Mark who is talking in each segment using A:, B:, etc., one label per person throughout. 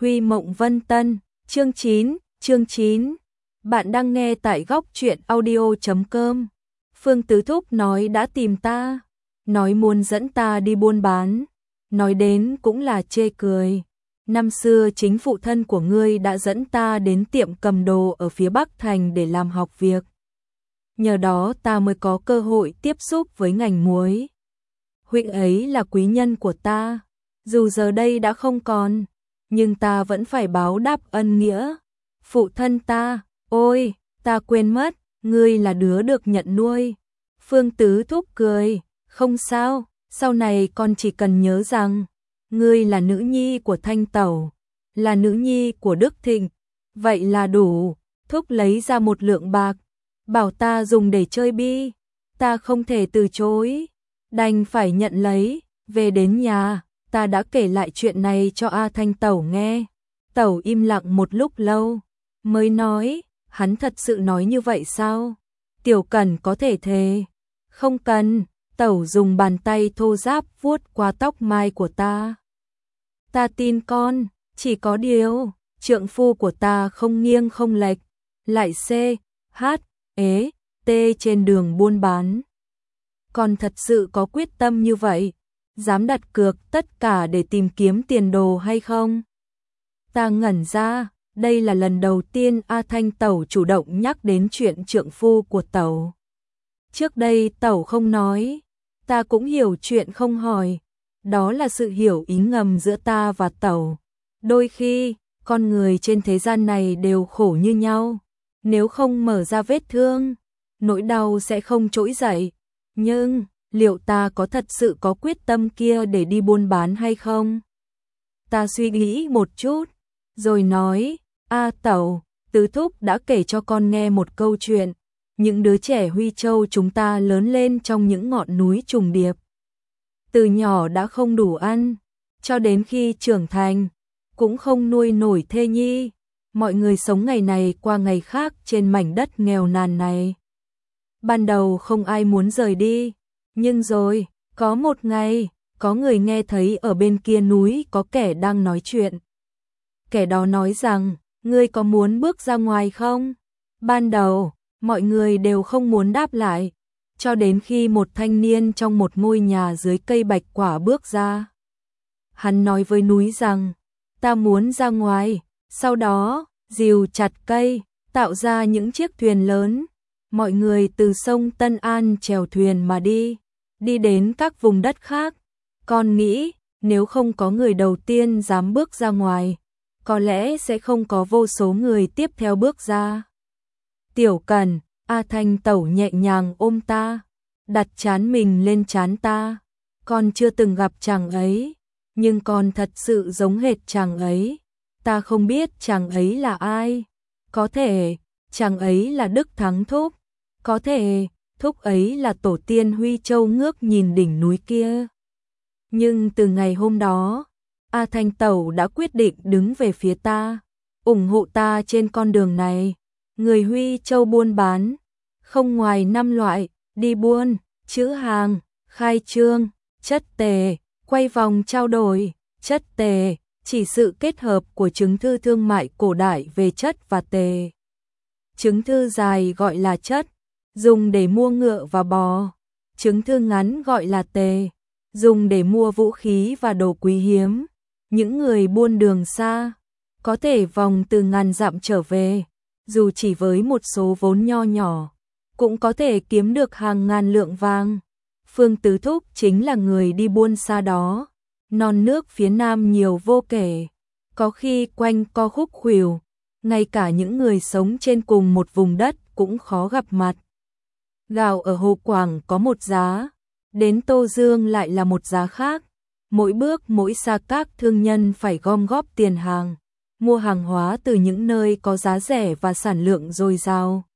A: Huy Mộng Vân Tân, chương 9. Bạn đang nghe tại góc truyện audio.com. Phương Tứ Thúc nói đã tìm ta, nói muốn dẫn ta đi buôn bán, nói đến cũng là chê cười. Năm xưa chính phụ thân của ngươi đã dẫn ta đến tiệm cầm đồ ở phía Bắc Thành để làm học việc. Nhờ đó ta mới có cơ hội tiếp xúc với ngành muối. Huynh ấy là quý nhân của ta, dù giờ đây đã không còn, nhưng ta vẫn phải báo đáp ân nghĩa. Phụ thân ta, ôi, ta quên mất, ngươi là đứa được nhận nuôi. Phương Tứ Thúc cười, không sao, sau này con chỉ cần nhớ rằng, ngươi là nữ nhi của Thanh Tẩu, là nữ nhi của Đức Thịnh, vậy là đủ. Thúc lấy ra 1 lượng bạc, bảo ta dùng để chơi bi, ta không thể từ chối, đành phải nhận lấy. Về đến nhà, ta đã kể lại chuyện này cho A Thanh Tẩu nghe. Tẩu im lặng một lúc lâu, mới nói, hắn thật sự nói như vậy sao? Tiểu Cẩn có thể thề. Không cần. Tẩu dùng bàn tay thô ráp vuốt qua tóc mai của ta. Ta tin con, chỉ có điều, trượng phu của ta không nghiêng không lệch, lại CHT trên đường buôn bán. Con thật sự có quyết tâm như vậy, dám đặt cược tất cả để tìm kiếm tiền đồ hay không? Ta ngẩn ra, đây là lần đầu tiên A Thanh Tẩu chủ động nhắc đến chuyện trượng phu của Tẩu. Trước đây Tẩu không nói, ta cũng hiểu chuyện không hỏi, đó là sự hiểu ý ngầm giữa ta và Tẩu. Đôi khi, con người trên thế gian này đều khổ như nhau, nếu không mở ra vết thương, nỗi đau sẽ không trỗi dậy. Nhưng, liệu ta có thật sự có quyết tâm kia để đi buôn bán hay không? Ta suy nghĩ một chút, rồi nói, A Tẩu, Tứ Thúc đã kể cho con nghe một câu chuyện. Những đứa trẻ Huy Châu chúng ta lớn lên trong những ngọn núi trùng điệp. Từ nhỏ đã không đủ ăn, cho đến khi trưởng thành, cũng không nuôi nổi thê nhi. Mọi người sống ngày này qua ngày khác trên mảnh đất nghèo nàn này. Ban đầu không ai muốn rời đi, nhưng rồi, có một ngày, có người nghe thấy ở bên kia núi có kẻ đang nói chuyện. Kẻ đó nói rằng, ngươi có muốn bước ra ngoài không? Ban đầu, mọi người đều không muốn đáp lại, cho đến khi một thanh niên trong một ngôi nhà dưới cây bạch quả bước ra. Hắn nói với núi rằng, ta muốn ra ngoài, sau đó, rìu chặt cây, tạo ra những chiếc thuyền lớn. Mọi người từ sông Tân An chèo thuyền mà đi đến các vùng đất khác. Con nghĩ, nếu không có người đầu tiên dám bước ra ngoài, có lẽ sẽ không có vô số người tiếp theo bước ra. Tiểu Cẩn, A Thanh Tẩu nhẹ nhàng ôm ta, đặt trán mình lên trán ta. Con chưa từng gặp chàng ấy, nhưng con thật sự giống hệt chàng ấy. Ta không biết chàng ấy là ai. Có thể, chàng ấy là Đức Thắng Thúc. Có thể, Thúc ấy là tổ tiên Huy Châu ngước nhìn đỉnh núi kia. Nhưng từ ngày hôm đó, A Thanh Tẩu đã quyết định đứng về phía ta, ủng hộ ta trên con đường này. Người Huy Châu buôn bán, không ngoài 5 loại, đi buôn, chữ hàng, khai trương, chất tề, quay vòng trao đổi. Chất tề, chỉ sự kết hợp của chứng thư thương mại cổ đại về chất và tề. Chứng thư dài gọi là chất, dùng để mua ngựa và bò. Chứng thư ngắn gọi là tề, dùng để mua vũ khí và đồ quý hiếm. Những người buôn đường xa, có thể vòng từ ngàn dặm trở về, dù chỉ với một số vốn nho nhỏ, cũng có thể kiếm được hàng ngàn lượng vàng. Phương Tứ Thúc chính là người đi buôn xa đó. Non nước phía Nam nhiều vô kể, có khi quanh co khúc khuỷu, ngay cả những người sống trên cùng một vùng đất cũng khó gặp mặt. Gạo ở Hồ Quảng có một giá, đến Tô Dương lại là một giá khác. Mỗi bước mỗi xa các thương nhân phải gom góp tiền hàng, mua hàng hóa từ những nơi có giá rẻ và sản lượng dồi dào,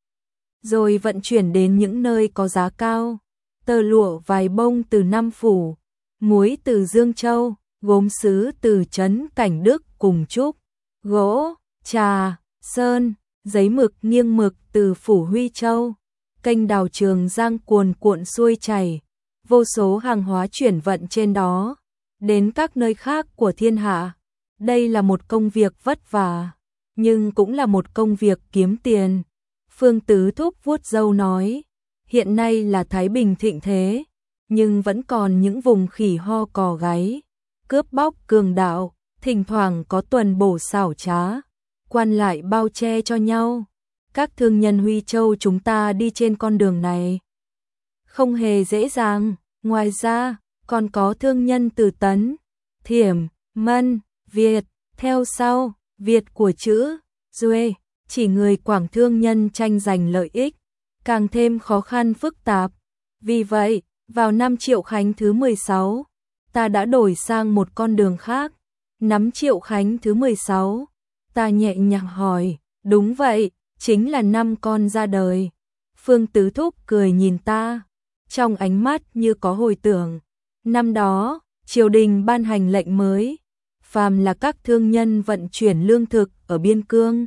A: rồi vận chuyển đến những nơi có giá cao. Tơ lụa vải bông từ Nam Phủ, muối từ Dương Châu, gốm sứ từ trấn Cảnh Đức cùng Trúc, gỗ, trà, sơn, giấy mực nghiêng mực từ Phủ Huy Châu. Kênh đào Trường Giang cuồn cuộn xuôi chảy, vô số hàng hóa chuyển vận trên đó đến các nơi khác của thiên hạ. Đây là một công việc vất vả, nhưng cũng là một công việc kiếm tiền. Phương Tứ Thúc vuốt râu nói, hiện nay là Thái Bình thịnh thế, nhưng vẫn còn những vùng khỉ ho cò gáy, cướp bóc cường đạo, thỉnh thoảng có tuần bổ xảo trá, quan lại bao che cho nhau. Các thương nhân Huy Châu chúng ta đi trên con đường này không hề dễ dàng, ngoài ra còn có thương nhân từ Tấn, Thiểm, Mân, Việt, theo sau, Việt của chữ Duê, chỉ người Quảng thương nhân tranh giành lợi ích, càng thêm khó khăn phức tạp. Vì vậy, vào năm Triệu Khánh thứ 16, ta đã đổi sang một con đường khác. Nắm Triệu Khánh thứ 16, ta nhẹ nhàng hỏi, đúng vậy, chính là năm con ra đời. Phương Tứ Thúc cười nhìn ta, trong ánh mắt như có hồi tưởng. Năm đó, triều đình ban hành lệnh mới, phàm là các thương nhân vận chuyển lương thực ở biên cương,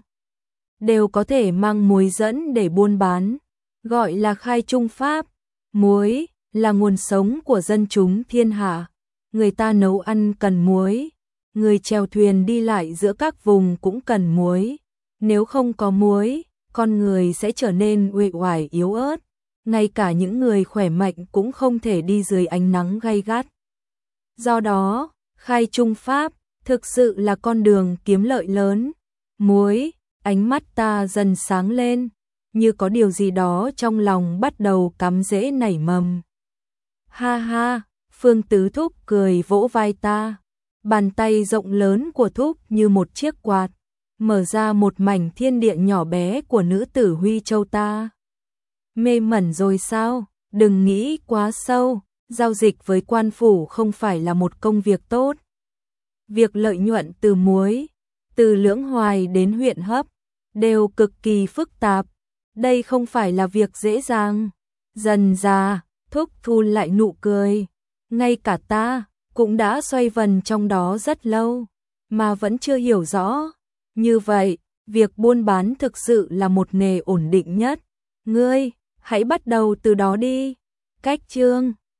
A: đều có thể mang muối dẫn để buôn bán, gọi là khai trung pháp. Muối là nguồn sống của dân chúng thiên hạ, người ta nấu ăn cần muối, người chèo thuyền đi lại giữa các vùng cũng cần muối. Nếu không có muối, con người sẽ trở nên uể oải yếu ớt, ngay cả những người khỏe mạnh cũng không thể đi dưới ánh nắng gay gắt. Do đó, khai trung pháp thực sự là con đường kiếm lợi lớn. Muối, ánh mắt ta dần sáng lên, như có điều gì đó trong lòng bắt đầu cắm rễ nảy mầm. Ha ha, Phương Tứ Thúc cười vỗ vai ta, bàn tay rộng lớn của Thúc như một chiếc quạt, mở ra một mảnh thiên địa nhỏ bé của nữ tử Huy Châu ta. Mê mẩn rồi sao? Đừng nghĩ quá sâu, giao dịch với quan phủ không phải là một công việc tốt. Việc lợi nhuận từ muối, từ Lưỡng Hoài đến huyện Hấp, đều cực kỳ phức tạp. Đây không phải là việc dễ dàng. Dần dà, Thúc thu lại nụ cười. Ngay cả ta cũng đã xoay vần trong đó rất lâu, mà vẫn chưa hiểu rõ. Như vậy, việc buôn bán thực sự là một nghề ổn định nhất. Ngươi, hãy bắt đầu từ đó đi. Cách chương